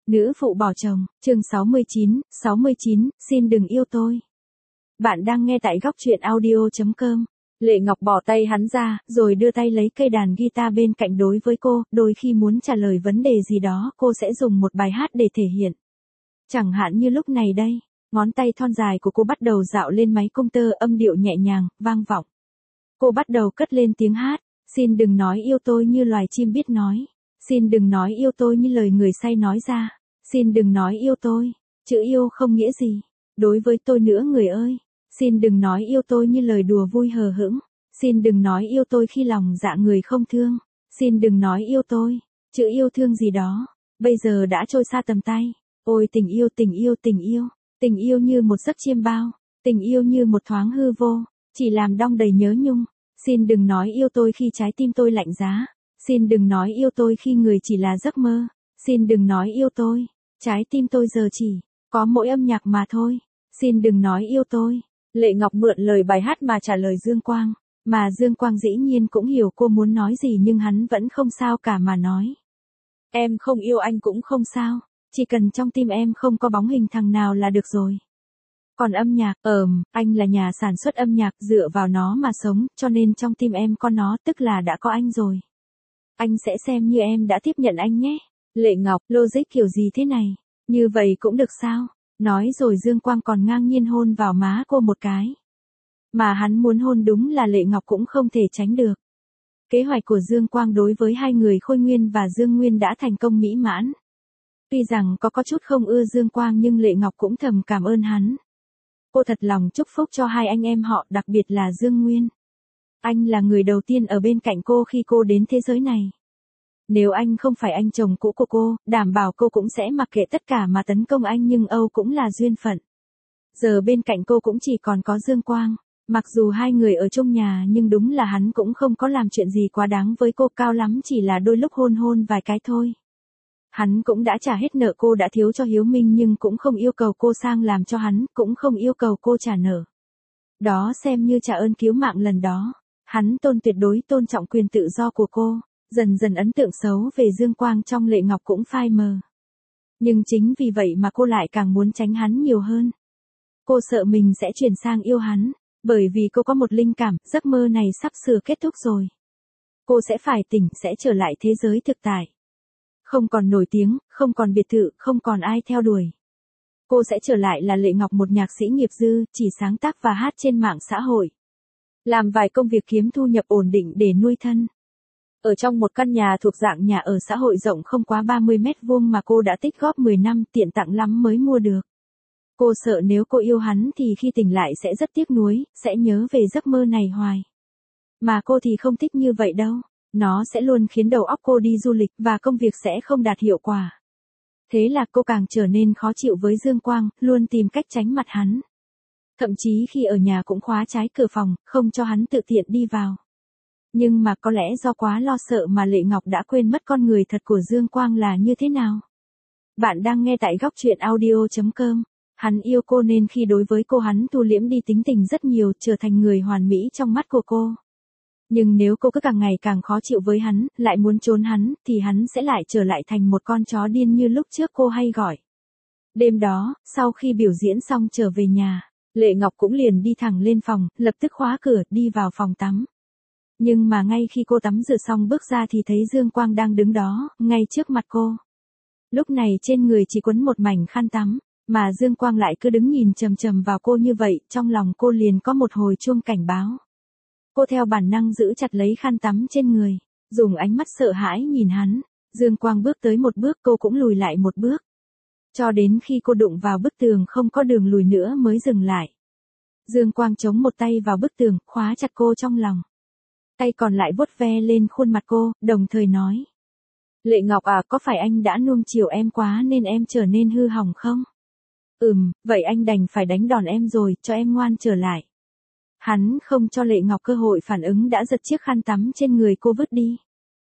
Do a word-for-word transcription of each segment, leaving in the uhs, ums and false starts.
Nữ phụ bỏ chồng, chương sáu mươi chín, sáu mươi chín, xin đừng yêu tôi. Bạn đang nghe tại góc truyện audio chấm com. Lệ Ngọc bỏ tay hắn ra, rồi đưa tay lấy cây đàn guitar bên cạnh đối với cô, đôi khi muốn trả lời vấn đề gì đó cô sẽ dùng một bài hát để thể hiện. Chẳng hạn như lúc này đây, ngón tay thon dài của cô bắt đầu dạo lên máy công tơ, âm điệu nhẹ nhàng, vang vọng. Cô bắt đầu cất lên tiếng hát, xin đừng nói yêu tôi như loài chim biết nói. Xin đừng nói yêu tôi như lời người say nói ra. Xin đừng nói yêu tôi, chữ yêu không nghĩa gì đối với tôi nữa người ơi. Xin đừng nói yêu tôi như lời đùa vui hờ hững. Xin đừng nói yêu tôi khi lòng dạ người không thương. Xin đừng nói yêu tôi, chữ yêu thương gì đó bây giờ đã trôi xa tầm tay. Ôi tình yêu, tình yêu, tình yêu, tình yêu như một giấc chiêm bao, tình yêu như một thoáng hư vô, chỉ làm đong đầy nhớ nhung. Xin đừng nói yêu tôi khi trái tim tôi lạnh giá. Xin đừng nói yêu tôi khi người chỉ là giấc mơ. Xin đừng nói yêu tôi, trái tim tôi giờ chỉ có mỗi âm nhạc mà thôi. Xin đừng nói yêu tôi. Lệ Ngọc mượn lời bài hát mà trả lời Dương Quang, mà Dương Quang dĩ nhiên cũng hiểu cô muốn nói gì nhưng hắn vẫn không sao cả mà nói. Em không yêu anh cũng không sao, chỉ cần trong tim em không có bóng hình thằng nào là được rồi. Còn âm nhạc, ờm, anh là nhà sản xuất âm nhạc, dựa vào nó mà sống, cho nên trong tim em có nó tức là đã có anh rồi. Anh sẽ xem như em đã tiếp nhận anh nhé. Lệ Ngọc, logic kiểu gì thế này? Như vậy cũng được sao? Nói rồi Dương Quang còn ngang nhiên hôn vào má cô một cái. Mà hắn muốn hôn đúng là Lệ Ngọc cũng không thể tránh được. Kế hoạch của Dương Quang đối với hai người Khôi Nguyên và Dương Nguyên đã thành công mỹ mãn. Tuy rằng có có chút không ưa Dương Quang nhưng Lệ Ngọc cũng thầm cảm ơn hắn. Cô thật lòng chúc phúc cho hai anh em họ, đặc biệt là Dương Nguyên. Anh là người đầu tiên ở bên cạnh cô khi cô đến thế giới này. Nếu anh không phải anh chồng cũ của cô, đảm bảo cô cũng sẽ mặc kệ tất cả mà tấn công anh, nhưng Âu cũng là duyên phận. Giờ bên cạnh cô cũng chỉ còn có Dương Quang. Mặc dù hai người ở chung nhà nhưng đúng là hắn cũng không có làm chuyện gì quá đáng với cô, cao lắm chỉ là đôi lúc hôn hôn vài cái thôi. Hắn cũng đã trả hết nợ cô đã thiếu cho Hiếu Minh nhưng cũng không yêu cầu cô sang làm cho hắn, cũng không yêu cầu cô trả nợ. Đó xem như trả ơn cứu mạng lần đó. Hắn tôn tuyệt đối tôn trọng quyền tự do của cô. Dần dần ấn tượng xấu về Dương Quang trong Lệ Ngọc cũng phai mờ. Nhưng chính vì vậy mà cô lại càng muốn tránh hắn nhiều hơn. Cô sợ mình sẽ chuyển sang yêu hắn, bởi vì cô có một linh cảm, giấc mơ này sắp sửa kết thúc rồi. Cô sẽ phải tỉnh, sẽ trở lại thế giới thực tại. Không còn nổi tiếng, không còn biệt thự, không còn ai theo đuổi. Cô sẽ trở lại là Lệ Ngọc, một nhạc sĩ nghiệp dư, chỉ sáng tác và hát trên mạng xã hội. Làm vài công việc kiếm thu nhập ổn định để nuôi thân. Ở trong một căn nhà thuộc dạng nhà ở xã hội rộng không quá ba mươi mét vuông mà cô đã tích góp mười năm, tiện tặng lắm mới mua được. Cô sợ nếu cô yêu hắn thì khi tỉnh lại sẽ rất tiếc nuối, sẽ nhớ về giấc mơ này hoài. Mà cô thì không thích như vậy đâu. Nó sẽ luôn khiến đầu óc cô đi du lịch và công việc sẽ không đạt hiệu quả. Thế là cô càng trở nên khó chịu với Dương Quang, luôn tìm cách tránh mặt hắn. Thậm chí khi ở nhà cũng khóa trái cửa phòng, không cho hắn tự tiện đi vào. Nhưng mà có lẽ do quá lo sợ mà Lệ Ngọc đã quên mất con người thật của Dương Quang là như thế nào. Bạn đang nghe tại góc truyện audio chấm com. Hắn yêu cô nên khi đối với cô hắn thu liễm đi tính tình rất nhiều, trở thành người hoàn mỹ trong mắt của cô. Nhưng nếu cô cứ càng ngày càng khó chịu với hắn, lại muốn trốn hắn, thì hắn sẽ lại trở lại thành một con chó điên như lúc trước cô hay gọi. Đêm đó, sau khi biểu diễn xong trở về nhà, Lệ Ngọc cũng liền đi thẳng lên phòng, lập tức khóa cửa, đi vào phòng tắm. Nhưng mà ngay khi cô tắm rửa xong bước ra thì thấy Dương Quang đang đứng đó, ngay trước mặt cô. Lúc này trên người chỉ quấn một mảnh khăn tắm, mà Dương Quang lại cứ đứng nhìn chằm chằm vào cô như vậy, trong lòng cô liền có một hồi chuông cảnh báo. Cô theo bản năng giữ chặt lấy khăn tắm trên người, dùng ánh mắt sợ hãi nhìn hắn. Dương Quang bước tới một bước, cô cũng lùi lại một bước. Cho đến khi cô đụng vào bức tường không có đường lùi nữa mới dừng lại. Dương Quang chống một tay vào bức tường, khóa chặt cô trong lòng. Tay còn lại vuốt ve lên khuôn mặt cô, đồng thời nói. Lệ Ngọc à, có phải anh đã nuông chiều em quá nên em trở nên hư hỏng không? Ừm, vậy anh đành phải đánh đòn em rồi, cho em ngoan trở lại. Hắn không cho Lệ Ngọc cơ hội phản ứng đã giật chiếc khăn tắm trên người cô vứt đi.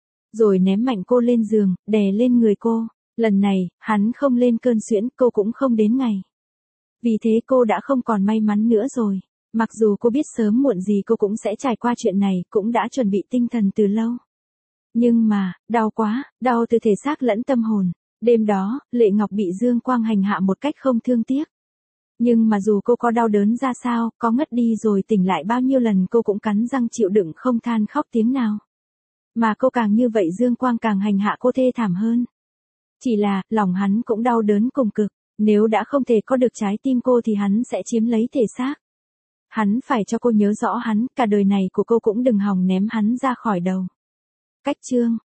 Rồi ném mạnh cô lên giường, đè lên người cô. Lần này, hắn không lên cơn suyễn, cô cũng không đến ngày. Vì thế cô đã không còn may mắn nữa rồi. Mặc dù cô biết sớm muộn gì cô cũng sẽ trải qua chuyện này, cũng đã chuẩn bị tinh thần từ lâu. Nhưng mà, đau quá, đau từ thể xác lẫn tâm hồn. Đêm đó, Lệ Ngọc bị Dương Quang hành hạ một cách không thương tiếc. Nhưng mà dù cô có đau đớn ra sao, có ngất đi rồi tỉnh lại bao nhiêu lần cô cũng cắn răng chịu đựng không than khóc tiếng nào. Mà cô càng như vậy Dương Quang càng hành hạ cô thê thảm hơn. Chỉ là, lòng hắn cũng đau đớn cùng cực, nếu đã không thể có được trái tim cô thì hắn sẽ chiếm lấy thể xác. Hắn phải cho cô nhớ rõ hắn, cả đời này của cô cũng đừng hòng ném hắn ra khỏi đầu. Cách chương